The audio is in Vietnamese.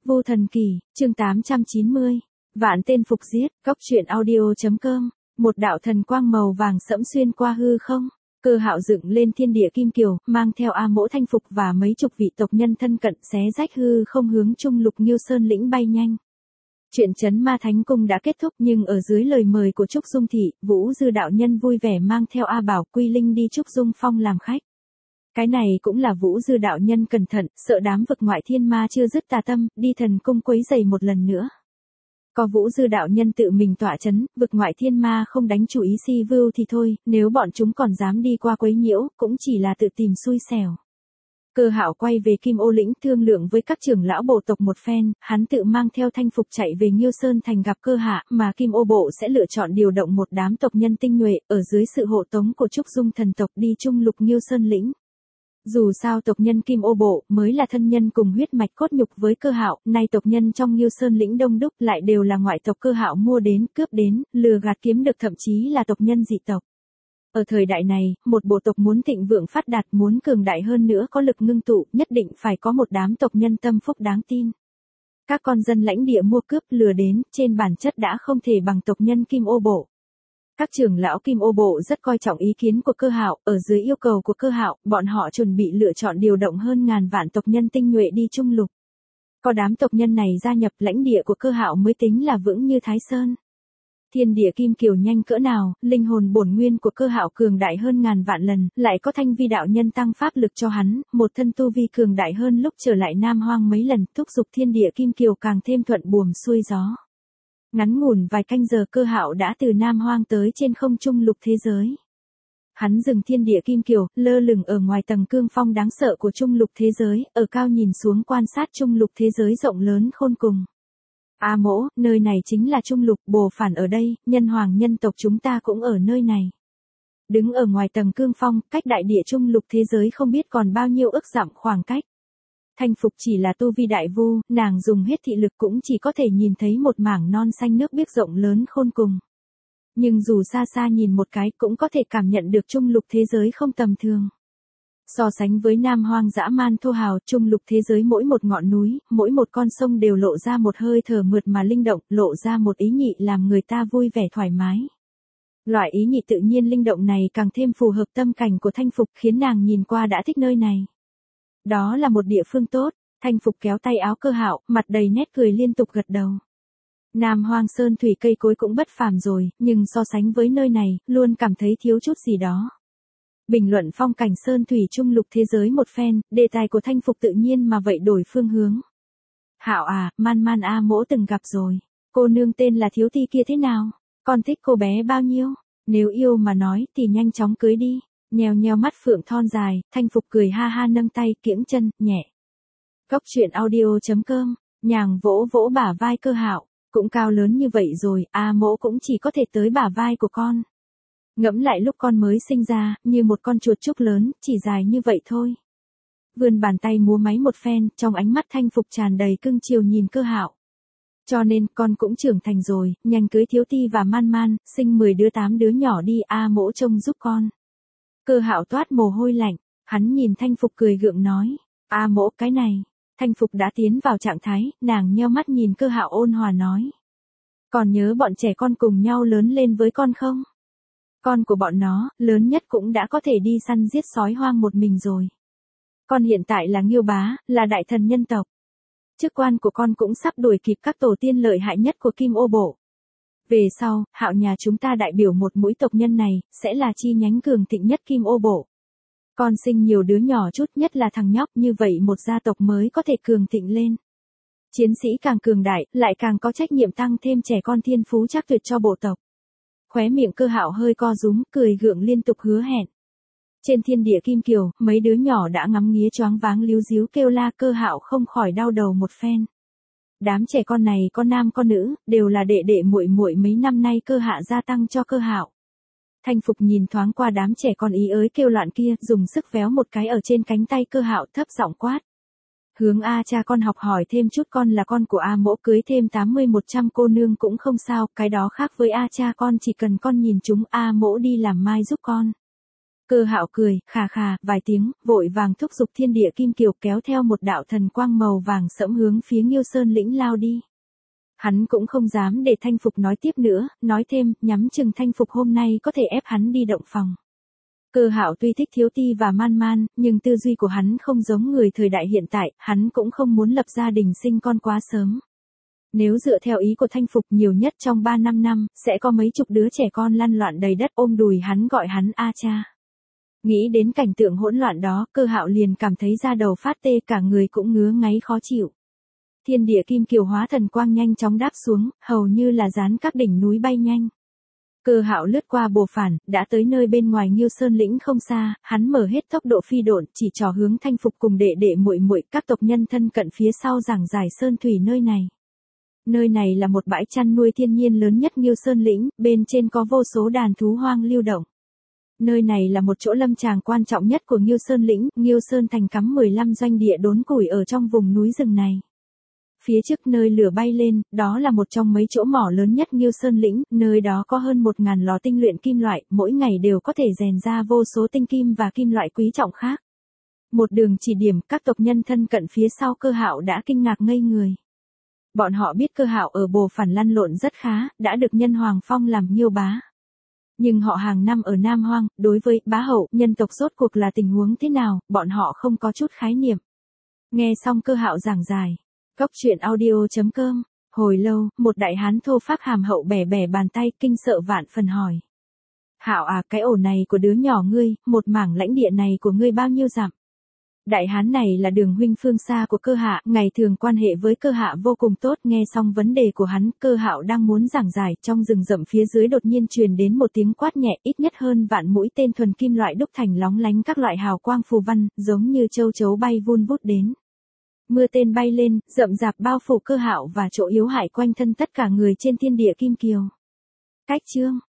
Vô Thần Kỳ, chương 890. Vạn tên phục giết, góc truyện audio.com. Một đạo thần quang màu vàng sẫm xuyên qua hư không. Cơ Hạo dựng lên thiên địa kim kiều, mang theo A Mỗ Thanh Phục và mấy chục vị tộc nhân thân cận xé rách hư không hướng Trung Lục Nghiêu Sơn lĩnh bay nhanh. Chuyện Trấn Ma Thánh Cung đã kết thúc, nhưng ở dưới lời mời của Trúc Dung Thị, Vũ Dư đạo nhân vui vẻ mang theo A Bảo Quy Linh đi Trúc Dung Phong làm khách. Cái này cũng là Vũ Dư đạo nhân cẩn thận, sợ đám vực ngoại thiên ma chưa dứt tà tâm, đi thần cung quấy rầy một lần nữa. Có Vũ Dư đạo nhân tự mình tọa chấn, vực ngoại thiên ma không đánh chủ ý si vưu thì thôi, nếu bọn chúng còn dám đi qua quấy nhiễu, cũng chỉ là tự tìm xui xẻo. Cơ Hạo quay về Kim Ô lĩnh thương lượng với các trưởng lão bộ tộc một phen, hắn tự mang theo Thanh Phục chạy về Nghiêu Sơn thành gặp Cơ Hạ, mà Kim Ô bộ sẽ lựa chọn điều động một đám tộc nhân tinh nhuệ, ở dưới sự hộ tống của Trúc Dung thần tộc đi Trung Lục Nghiêu Sơn lĩnh. Dù sao tộc nhân Kim Ô bộ mới là thân nhân cùng huyết mạch cốt nhục với Cơ Hạo, nay tộc nhân trong Nghiêu Sơn lĩnh đông đúc lại đều là ngoại tộc Cơ Hạo mua đến, cướp đến, lừa gạt kiếm được, thậm chí là tộc nhân dị tộc. Ở thời đại này, một bộ tộc muốn thịnh vượng phát đạt, muốn cường đại hơn nữa, có lực ngưng tụ, nhất định phải có một đám tộc nhân tâm phúc đáng tin. Các con dân lãnh địa mua cướp lừa đến, trên bản chất đã không thể bằng tộc nhân Kim Ô bộ. Các trưởng lão Kim Ô bộ rất coi trọng ý kiến của Cơ Hạo, ở dưới yêu cầu của Cơ Hạo, bọn họ chuẩn bị lựa chọn điều động hơn ngàn vạn tộc nhân tinh nhuệ đi Trung Lục. Có đám tộc nhân này gia nhập, lãnh địa của Cơ Hạo mới tính là vững như Thái Sơn. Thiên địa kim kiều nhanh cỡ nào, linh hồn bổn nguyên của Cơ Hạo cường đại hơn ngàn vạn lần, lại có Thanh Vi đạo nhân tăng pháp lực cho hắn, một thân tu vi cường đại hơn lúc trở lại Nam Hoang mấy lần, thúc giục thiên địa kim kiều càng thêm thuận buồm xuôi gió. Ngắn ngủn vài canh giờ Cơ Hạo đã từ Nam Hoang tới trên không trung lục thế giới. Hắn dừng thiên địa kim kiều, lơ lửng ở ngoài tầng cương phong đáng sợ của trung lục thế giới, ở cao nhìn xuống quan sát trung lục thế giới rộng lớn khôn cùng. A Mỗ, nơi này chính là trung lục, Bồ Phản ở đây, nhân hoàng nhân tộc chúng ta cũng ở nơi này. Đứng ở ngoài tầng cương phong, cách đại địa trung lục thế giới không biết còn bao nhiêu ức dặm khoảng cách. Thanh Phục chỉ là tu vi đại vu, nàng dùng hết thị lực cũng chỉ có thể nhìn thấy một mảng non xanh nước biếc rộng lớn khôn cùng. Nhưng dù xa xa nhìn một cái cũng có thể cảm nhận được trung lục thế giới không tầm thường. So sánh với Nam Hoang dã man thô hào, trung lục thế giới mỗi một ngọn núi, mỗi một con sông đều lộ ra một hơi thở mượt mà linh động, lộ ra một ý nhị làm người ta vui vẻ thoải mái. Loại ý nhị tự nhiên linh động này càng thêm phù hợp tâm cảnh của Thanh Phục, khiến nàng nhìn qua đã thích nơi này. Đó là một địa phương tốt. Thanh Phục kéo tay áo Cơ Hạo, mặt đầy nét cười liên tục gật đầu. Nam Hoang sơn thủy cây cối cũng bất phàm rồi, nhưng so sánh với nơi này, luôn cảm thấy thiếu chút gì đó. Bình luận phong cảnh sơn thủy trung lục thế giới một phen, đề tài của Thanh Phục tự nhiên mà vậy đổi phương hướng. Hạo à, Man Man A Mỗ từng gặp rồi. Cô nương tên là Thiếu Ti kia thế nào? Con thích cô bé bao nhiêu? Nếu yêu mà nói thì nhanh chóng cưới đi. Nheo nheo mắt phượng thon dài, Thanh Phục cười ha ha nâng tay, kiễng chân, nhẹ. Góc truyện audio.com, nhàng vỗ vỗ bả vai Cơ Hạo, cũng cao lớn như vậy rồi, A Mỗ cũng chỉ có thể tới bả vai của con. Ngẫm lại lúc con mới sinh ra, như một con chuột trúc lớn, chỉ dài như vậy thôi. Vươn bàn tay múa máy một phen, trong ánh mắt Thanh Phục tràn đầy cưng chiều nhìn Cơ Hạo. Cho nên, con cũng trưởng thành rồi, nhanh cưới Thiếu Ti và Man Man, sinh 10 đứa 8 đứa nhỏ đi, A Mỗ trông giúp con. Cơ Hạo toát mồ hôi lạnh, hắn nhìn Thanh Phục cười gượng nói, A Mỗ cái này. Thanh Phục đã tiến vào trạng thái, nàng nheo mắt nhìn Cơ Hạo ôn hòa nói. Còn nhớ bọn trẻ con cùng nhau lớn lên với con không? Con của bọn nó, lớn nhất cũng đã có thể đi săn giết sói hoang một mình rồi. Con hiện tại là Nghiêu Bá, là đại thần nhân tộc. Chức quan của con cũng sắp đuổi kịp các tổ tiên lợi hại nhất của Kim Ô bộ. Về sau, Hạo nhà chúng ta đại biểu một mũi tộc nhân này, sẽ là chi nhánh cường thịnh nhất Kim Ô bộ. Con sinh nhiều đứa nhỏ chút, nhất là thằng nhóc, như vậy một gia tộc mới có thể cường thịnh lên. Chiến sĩ càng cường đại, lại càng có trách nhiệm tăng thêm trẻ con thiên phú chắc tuyệt cho bộ tộc. Khóe miệng Cơ Hạo hơi co rúm, cười gượng liên tục hứa hẹn. Trên thiên địa kim kiều, mấy đứa nhỏ đã ngắm nghía choáng váng líu díu kêu la, Cơ Hạo không khỏi đau đầu một phen. Đám trẻ con này có nam có nữ, đều là đệ đệ muội muội mấy năm nay Cơ Hạ gia tăng cho Cơ Hạo. Thanh Phục nhìn thoáng qua đám trẻ con ý ới kêu loạn kia, dùng sức véo một cái ở trên cánh tay Cơ Hạo, thấp giọng quát. Hướng A cha con học hỏi thêm chút, con là con của A Mỗ, cưới thêm 80-100 cô nương cũng không sao, cái đó khác với A cha con, chỉ cần con nhìn chúng A Mỗ đi làm mai giúp con. Cơ Hạo cười, khà khà, vài tiếng, vội vàng thúc giục thiên địa kim kiều kéo theo một đạo thần quang màu vàng sẫm hướng phía Nghiêu Sơn lĩnh lao đi. Hắn cũng không dám để Thanh Phục nói tiếp nữa, nói thêm, nhắm chừng Thanh Phục hôm nay có thể ép hắn đi động phòng. Cơ Hạo tuy thích Thiếu Ti và Man Man, nhưng tư duy của hắn không giống người thời đại hiện tại, hắn cũng không muốn lập gia đình sinh con quá sớm. Nếu dựa theo ý của Thanh Phục nhiều nhất trong 3-5 năm, sẽ có mấy chục đứa trẻ con lăn loạn đầy đất ôm đùi hắn gọi hắn a cha. Nghĩ đến cảnh tượng hỗn loạn đó, Cơ Hạo liền cảm thấy da đầu phát tê, cả người cũng ngứa ngáy khó chịu. Thiên địa kim kiều hóa thần quang nhanh chóng đáp xuống, hầu như là dán các đỉnh núi bay nhanh. Cơ Hạo lướt qua bồ phản, đã tới nơi bên ngoài Nghiêu Sơn lĩnh không xa, hắn mở hết tốc độ phi độn, chỉ trò hướng Thanh Phục cùng đệ đệ muội muội các tộc nhân thân cận phía sau giảng giải sơn thủy nơi này. Nơi này là một bãi chăn nuôi thiên nhiên lớn nhất Nghiêu Sơn lĩnh, bên trên có vô số đàn thú hoang lưu động. Nơi này là một chỗ lâm tràng quan trọng nhất của Nghiêu Sơn lĩnh, Nghiêu Sơn thành cắm 15 doanh địa đốn củi ở trong vùng núi rừng này. Phía trước nơi lửa bay lên, đó là một trong mấy chỗ mỏ lớn nhất Nghiêu Sơn lĩnh, nơi đó có hơn 1000 lò tinh luyện kim loại, mỗi ngày đều có thể rèn ra vô số tinh kim và kim loại quý trọng khác. Một đường chỉ điểm, các tộc nhân thân cận phía sau Cơ Hạo đã kinh ngạc ngây người. Bọn họ biết Cơ Hạo ở bồ phản lăn lộn rất khá, đã được nhân Hoàng phong làm Nghiêu bá. Nhưng họ hàng năm ở Nam Hoang, đối với bá hậu, nhân tộc rốt cuộc là tình huống thế nào, bọn họ không có chút khái niệm. Nghe xong Cơ Hạo giảng giải. Cốc truyện audio.com, hồi lâu, một đại hán thô phác hàm hậu bẻ bẻ bàn tay, kinh sợ vạn phần hỏi. Hạo à, cái ổ này của đứa nhỏ ngươi, một mảng lãnh địa này của ngươi bao nhiêu dặm? Đại hán này là Đường huynh phương xa của Cơ Hạ, ngày thường quan hệ với Cơ Hạ vô cùng tốt. Nghe xong vấn đề của hắn, Cơ Hạo đang muốn giảng giải, trong rừng rậm phía dưới đột nhiên truyền đến một tiếng quát nhẹ, ít nhất hơn vạn mũi tên thuần kim loại đúc thành lóng lánh các loại hào quang phù văn, giống như châu chấu bay vun vút đến. Mưa tên bay lên, rậm rạp bao phủ Cơ Hạo và chỗ yếu hại quanh thân tất cả người trên thiên địa kim kiều. Cách chương